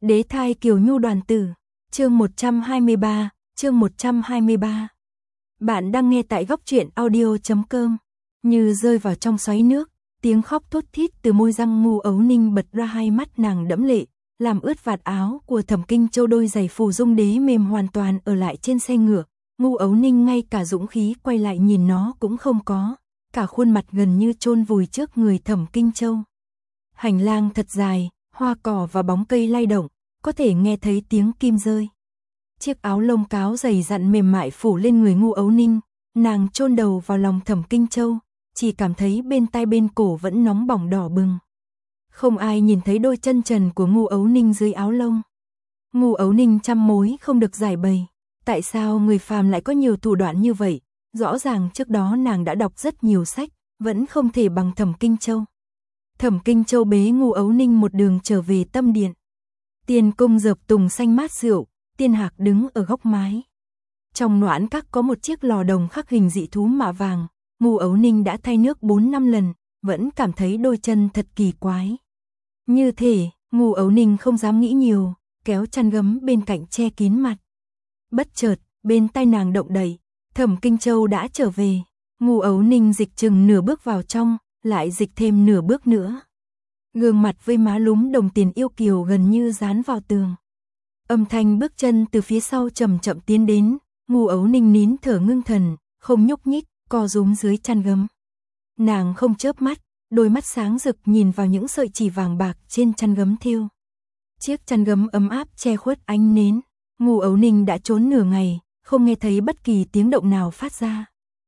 Đế thai Kiều Nhu đoàn tử, chương 123, chương 123. Bạn đang nghe tại góc truyện audio.com. Như rơi vào trong xoáy nước, tiếng khóc thút thít từ môi răng Ngu Ấu Ninh bật ra, hai mắt nàng đẫm lệ, làm ướt vạt áo của Thẩm Kinh Châu, đôi giày phù dung đế mềm hoàn toàn ở lại trên xe ngựa. Ngu Ấu Ninh ngay cả dũng khí quay lại nhìn nó cũng không có, cả khuôn mặt gần như chôn vùi trước người Thẩm Kinh Châu. Hành lang thật dài, hoa cỏ và bóng cây lay động, có thể nghe thấy tiếng kim rơi. Chiếc áo lông cáo dày dặn mềm mại phủ lên người Ngu Ấu Ninh, nàng chôn đầu vào lòng Thẩm Kinh Châu, chỉ cảm thấy bên tai bên cổ vẫn nóng bỏng đỏ bừng. Không ai nhìn thấy đôi chân trần của Ngu Ấu Ninh dưới áo lông. Ngu Ấu Ninh trăm mối không được giải bày, tại sao người phàm lại có nhiều thủ đoạn như vậy? Rõ ràng trước đó nàng đã đọc rất nhiều sách, vẫn không thể bằng Thẩm Kinh Châu. Thẩm Kinh Châu bế Ngu Ấu Ninh một đường trở về tâm điện. Tiên cung dợp tùng xanh mát rượu, Tiên Hạc đứng ở góc mái. Trong noãn các có một chiếc lò đồng khắc hình dị thú mạ vàng, Ngu Ấu Ninh đã thay nước 4-5 lần, vẫn cảm thấy đôi chân thật kỳ quái. Như thể, Ngu Ấu Ninh không dám nghĩ nhiều, kéo chăn gấm bên cạnh che kín mặt. Bất chợt, bên tai nàng động đậy, Thẩm Kinh Châu đã trở về. Ngu Ấu Ninh dịch chừng nửa bước vào trong, lại dịch thêm nửa bước nữa. Gương mặt với má lúm đồng tiền yêu kiều gần như dán vào tường. Âm thanh bước chân từ phía sau chậm chậm tiến đến, Ngu Ấu Ninh nín thở ngưng thần, không nhúc nhích, co rúm dưới chăn gấm. Nàng không chớp mắt, đôi mắt sáng rực nhìn vào những sợi chỉ vàng bạc trên chăn gấm thêu. Chiếc chăn gấm ấm áp che khuất ánh nến. Ngu Ấu Ninh đã trốn nửa ngày, không nghe thấy bất kỳ tiếng động nào phát ra.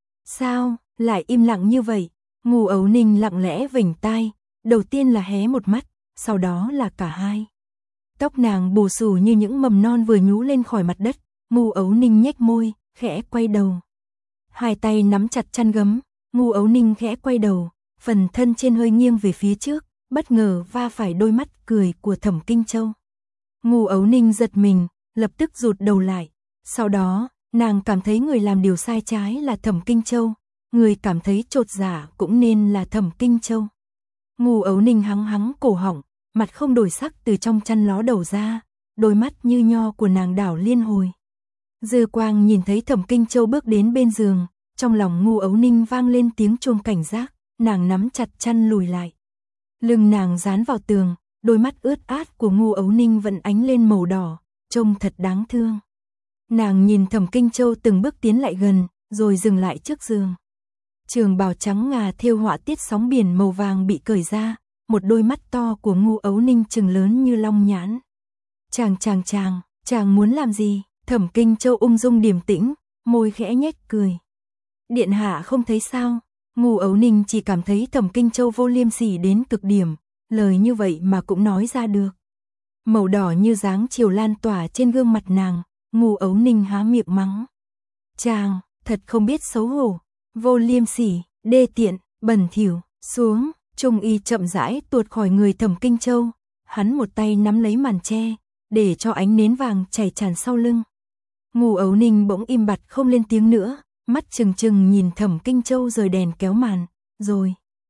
Sao, lại im lặng như vậy? Ngu Ấu Ninh lặng lẽ vểnh tai, đầu tiên là hé một mắt, sau đó là cả hai. Tóc nàng bù xù như những mầm non vừa nhú lên khỏi mặt đất, Ngu Ấu Ninh nhếch môi, khẽ quay đầu. Hai tay nắm chặt chăn gấm, Ngu Ấu Ninh khẽ quay đầu, phần thân trên hơi nghiêng về phía trước, bất ngờ va phải đôi mắt cười của Thẩm Kinh Châu. Ngu Ấu Ninh giật mình, lập tức rụt đầu lại. Sau đó, nàng cảm thấy người làm điều sai trái là Thẩm Kinh Châu, người cảm thấy chột dạ cũng nên là Thẩm Kinh Châu. Ngu Ấu Ninh hắng hắng cổ họng, mặt không đổi sắc từ trong chăn ló đầu ra, đôi mắt như nho của nàng đảo liên hồi. Dư quang nhìn thấy Thẩm Kinh Châu bước đến bên giường, trong lòng Ngu Ấu Ninh vang lên tiếng chuông cảnh giác, nàng nắm chặt chăn lùi lại. Lưng nàng dán vào tường, đôi mắt ướt át của Ngu Ấu Ninh vẫn ánh lên màu đỏ, trông thật đáng thương. Nàng nhìn Thẩm Kinh Châu từng bước tiến lại gần, rồi dừng lại trước giường. Trường bào trắng ngà thêu họa tiết sóng biển màu vàng bị cởi ra, một đôi mắt to của Ngu Ấu Ninh trừng lớn như long nhãn. Chàng muốn làm gì? Thẩm Kinh Châu ung dung điềm tĩnh, môi khẽ nhếch cười. Điện hạ không thấy sao? Ngu Ấu Ninh chỉ cảm thấy Thẩm Kinh Châu vô liêm sỉ đến cực điểm, lời như vậy mà cũng nói ra được. Màu đỏ như dáng chiều lan tỏa trên gương mặt nàng, Ngu Ấu Ninh há miệng mắng. Chàng, thật không biết xấu hổ, vô liêm sỉ, đê tiện, bẩn thỉu. Xuống, Trung Y chậm rãi tuột khỏi người Thẩm Kinh Châu, hắn một tay nắm lấy màn che, để cho ánh nến vàng chảy tràn sau lưng. Ngu Ấu Ninh bỗng im bặt không lên tiếng nữa, mắt trừng trừng nhìn Thẩm Kinh Châu rời đèn kéo màn, rồi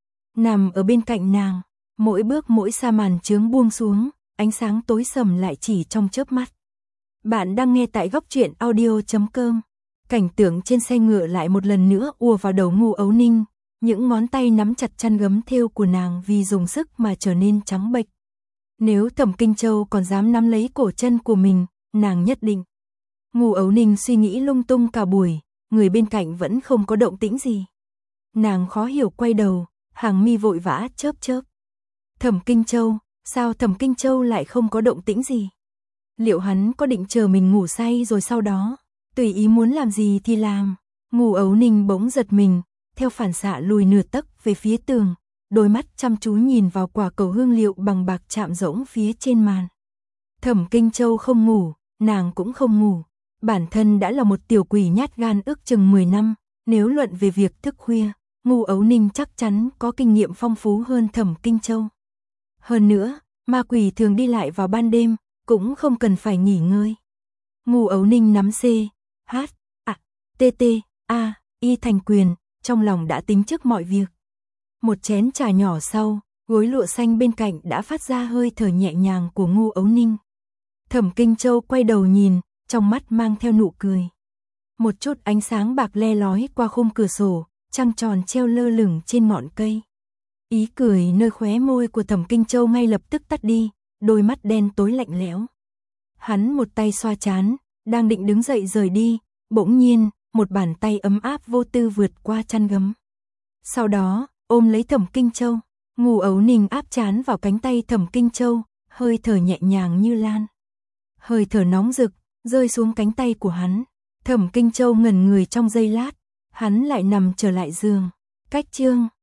nằm ở bên cạnh nàng, mỗi bước mỗi sa màn chướng buông xuống, ánh sáng tối sầm lại chỉ trong chớp mắt. Bạn đang nghe tại góc truyện audio.com. Cảnh tượng trên xe ngựa lại một lần nữa ùa vào đầu Ngu Ấu Ninh, những ngón tay nắm chặt chăn gấm thêu của nàng vì dùng sức mà trở nên trắng bệch. Nếu Thẩm Kinh Châu còn dám nắm lấy cổ chân của mình, nàng nhất định. Ngu Ấu Ninh suy nghĩ lung tung cả buổi, người bên cạnh vẫn không có động tĩnh gì. Nàng khó hiểu quay đầu, hàng mi vội vã chớp chớp. Thẩm Kinh Châu, sao Thẩm Kinh Châu lại không có động tĩnh gì? Liệu hắn có định chờ mình ngủ say rồi sau đó tùy ý muốn làm gì thì làm? Ngu Ấu Ninh bỗng giật mình, theo phản xạ lùi nửa tấc về phía tường, đôi mắt chăm chú nhìn vào quả cầu hương liệu bằng bạc chạm rỗng phía trên màn. Thẩm Kinh Châu không ngủ, nàng cũng không ngủ. Bản thân đã là một tiểu quỷ nhát gan ước chừng 10 năm, nếu luận về việc thức khuya, Ngu Ấu Ninh chắc chắn có kinh nghiệm phong phú hơn Thẩm Kinh Châu. Hơn nữa, ma quỷ thường đi lại vào ban đêm, cũng không cần phải nghỉ ngơi. Ngu Ấu Ninh nắm C, H, A, T, T, A, Y thành quyền, trong lòng đã tính trước mọi việc. Một chén trà nhỏ sau, gối lụa xanh bên cạnh đã phát ra hơi thở nhẹ nhàng của Ngu Ấu Ninh. Thẩm Kinh Châu quay đầu nhìn, trong mắt mang theo nụ cười. Một chút ánh sáng bạc le lói qua khung cửa sổ, trăng tròn treo lơ lửng trên ngọn cây. Ý cười nơi khóe môi của Thẩm Kinh Châu ngay lập tức tắt đi, đôi mắt đen tối lạnh lẽo. Hắn một tay xoa trán, đang định đứng dậy rời đi, bỗng nhiên, một bàn tay ấm áp vô tư vượt qua chăn gấm. Sau đó, ôm lấy Thẩm Kinh Châu, Ngô Ấu Ninh áp trán vào cánh tay Thẩm Kinh Châu, hơi thở nhẹ nhàng như lan. Hơi thở nóng rực, rơi xuống cánh tay của hắn. Thẩm Kinh Châu ngẩn người trong giây lát, hắn lại nằm trở lại giường. Cách chương